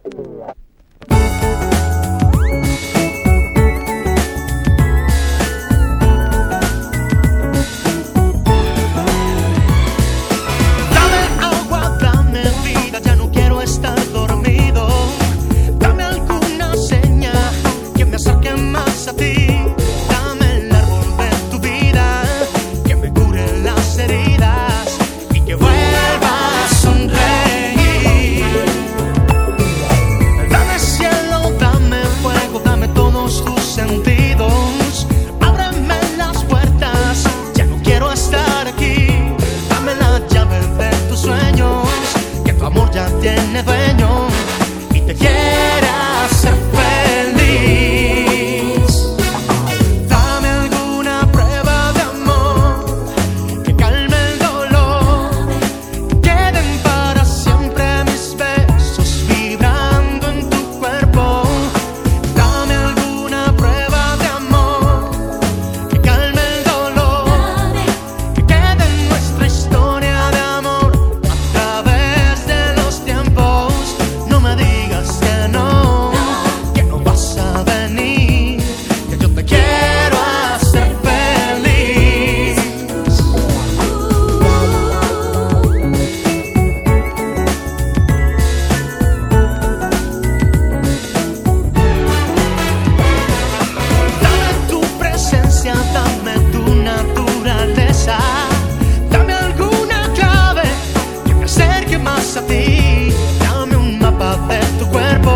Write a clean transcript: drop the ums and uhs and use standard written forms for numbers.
Tiene dueño y te quiere hacer feliz. Dame alguna prueba de amor que calme el dolor, que queden para siempre mis besos vibrando en tu cuerpo. Dame alguna prueba de amor que calme el dolor, que quede nuestra historia de amor a través de los tiempos. No me digas que no vas a venir, que yo te quiero hacer feliz. Dame tu presencia, dame tu naturaleza, dame alguna clave que me acerque más a ti. Dame un mapa de tu cuerpo,